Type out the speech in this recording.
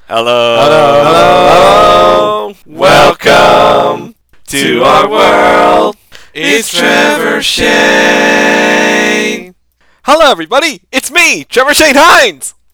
Hello. Hello. Welcome to our world. It's Trevor Shane. Hello, everybody. It's me, Trevor Shane Hines.